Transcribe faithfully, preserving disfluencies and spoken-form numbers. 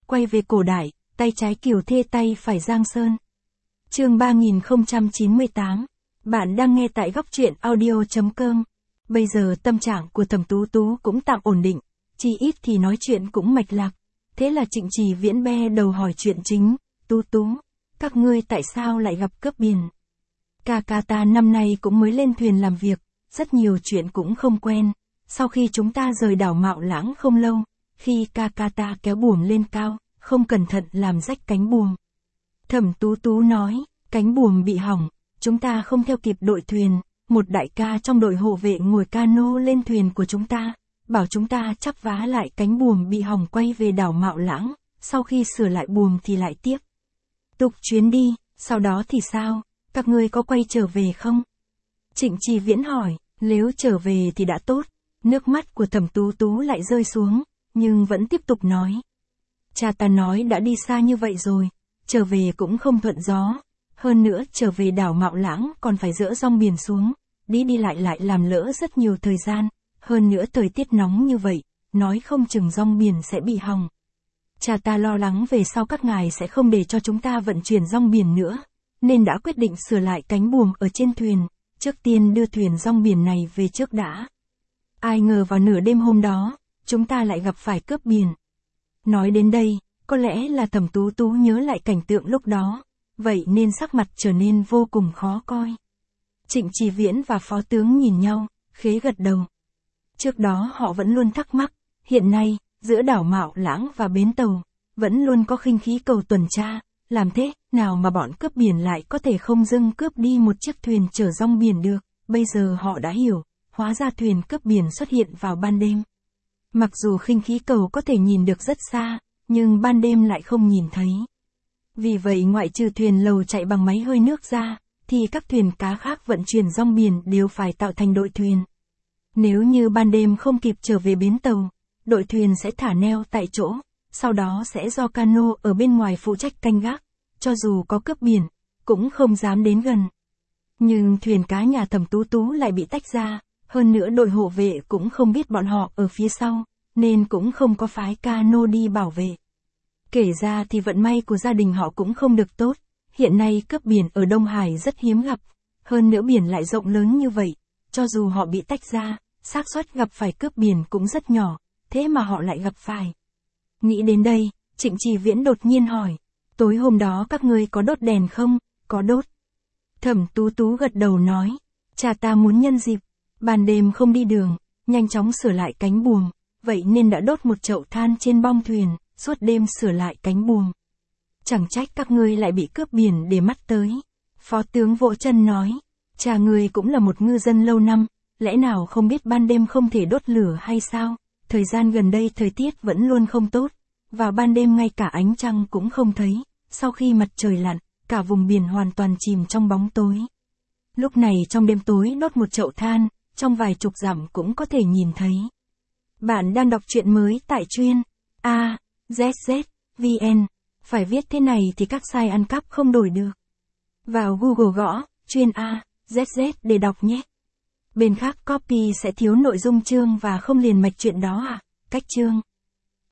quay về cổ đại, tay trái Kiều Thê tay phải Giang Sơn. Chương ba nghìn không trăm chín mươi tám. Bạn đang nghe tại góc truyện audio chấm com. Bây giờ tâm trạng của Thẩm Tú Tú cũng tạm ổn định, chỉ ít thì nói chuyện cũng mạch lạc. Thế là Trịnh Trì Viễn be đầu hỏi chuyện chính, Tú Tú, các ngươi tại sao lại gặp cướp biển? Ca ca ta năm nay cũng mới lên thuyền làm việc, rất nhiều chuyện cũng không quen. Sau khi chúng ta rời đảo Mạo Lãng không lâu, khi ca ca ta kéo buồm lên cao, không cẩn thận làm rách cánh buồm. Thẩm Tú Tú nói, cánh buồm bị hỏng, chúng ta không theo kịp đội thuyền, một đại ca trong đội hộ vệ ngồi cano lên thuyền của chúng ta, bảo chúng ta chắp vá lại cánh buồm bị hỏng quay về đảo Mạo Lãng, sau khi sửa lại buồm thì lại tiếp tục chuyến đi, sau đó thì sao, các ngươi có quay trở về không? Trịnh Trì Viễn hỏi, nếu trở về thì đã tốt. Nước mắt của Thẩm Tú Tú lại rơi xuống, nhưng vẫn tiếp tục nói. Cha ta nói đã đi xa như vậy rồi, trở về cũng không thuận gió. Hơn nữa trở về đảo Mạo Lãng còn phải dỡ rong biển xuống, đi đi lại lại làm lỡ rất nhiều thời gian. Hơn nữa thời tiết nóng như vậy, nói không chừng rong biển sẽ bị hỏng. Cha ta lo lắng về sau các ngài sẽ không để cho chúng ta vận chuyển rong biển nữa, nên đã quyết định sửa lại cánh buồm ở trên thuyền, trước tiên đưa thuyền rong biển này về trước đã. Ai ngờ vào nửa đêm hôm đó, chúng ta lại gặp phải cướp biển. Nói đến đây, có lẽ là Thẩm Tú Tú nhớ lại cảnh tượng lúc đó, vậy nên sắc mặt trở nên vô cùng khó coi. Trịnh Trì Viễn và phó tướng nhìn nhau, khế gật đầu. Trước đó họ vẫn luôn thắc mắc, hiện nay, giữa đảo Mạo Lãng và bến tàu, vẫn luôn có khinh khí cầu tuần tra, làm thế nào mà bọn cướp biển lại có thể không dưng cướp đi một chiếc thuyền chở rong biển được, bây giờ họ đã hiểu. Hóa ra thuyền cướp biển xuất hiện vào ban đêm. Mặc dù khinh khí cầu có thể nhìn được rất xa, nhưng ban đêm lại không nhìn thấy. Vì vậy ngoại trừ thuyền lầu chạy bằng máy hơi nước ra, thì các thuyền cá khác vận chuyển rong biển đều phải tạo thành đội thuyền. Nếu như ban đêm không kịp trở về bến tàu, đội thuyền sẽ thả neo tại chỗ, sau đó sẽ do cano ở bên ngoài phụ trách canh gác, cho dù có cướp biển, cũng không dám đến gần. Nhưng thuyền cá nhà Thẩm Tú Tú lại bị tách ra. Hơn nữa đội hộ vệ cũng không biết bọn họ ở phía sau, nên cũng không có phái cano đi bảo vệ. Kể ra thì vận may của gia đình họ cũng không được tốt, hiện nay cướp biển ở Đông Hải rất hiếm gặp, hơn nữa biển lại rộng lớn như vậy, cho dù họ bị tách ra, xác suất gặp phải cướp biển cũng rất nhỏ, thế mà họ lại gặp phải. Nghĩ đến đây, Trịnh Trì Viễn đột nhiên hỏi, tối hôm đó các ngươi có đốt đèn không? Có đốt. Thẩm Tú Tú gật đầu nói, cha ta muốn nhân dịp ban đêm không đi đường, nhanh chóng sửa lại cánh buồm, vậy nên đã đốt một chậu than trên bong thuyền, suốt đêm sửa lại cánh buồm. Chẳng trách các ngươi lại bị cướp biển để mắt tới. Phó tướng vỗ chân nói, cha ngươi cũng là một ngư dân lâu năm, lẽ nào không biết ban đêm không thể đốt lửa hay sao? Thời gian gần đây thời tiết vẫn luôn không tốt, vào ban đêm ngay cả ánh trăng cũng không thấy, sau khi mặt trời lặn, cả vùng biển hoàn toàn chìm trong bóng tối. Lúc này trong đêm tối đốt một chậu than, trong vài chục dặm cũng có thể nhìn thấy. Bạn đang đọc truyện mới tại truyện a zét zét vn. Phải viết thế này thì các site ăn cắp không đổi được. Vào Google gõ truyện a zét zét để đọc nhé. Bên khác copy sẽ thiếu nội dung chương và không liền mạch chuyện đó à? Cách chương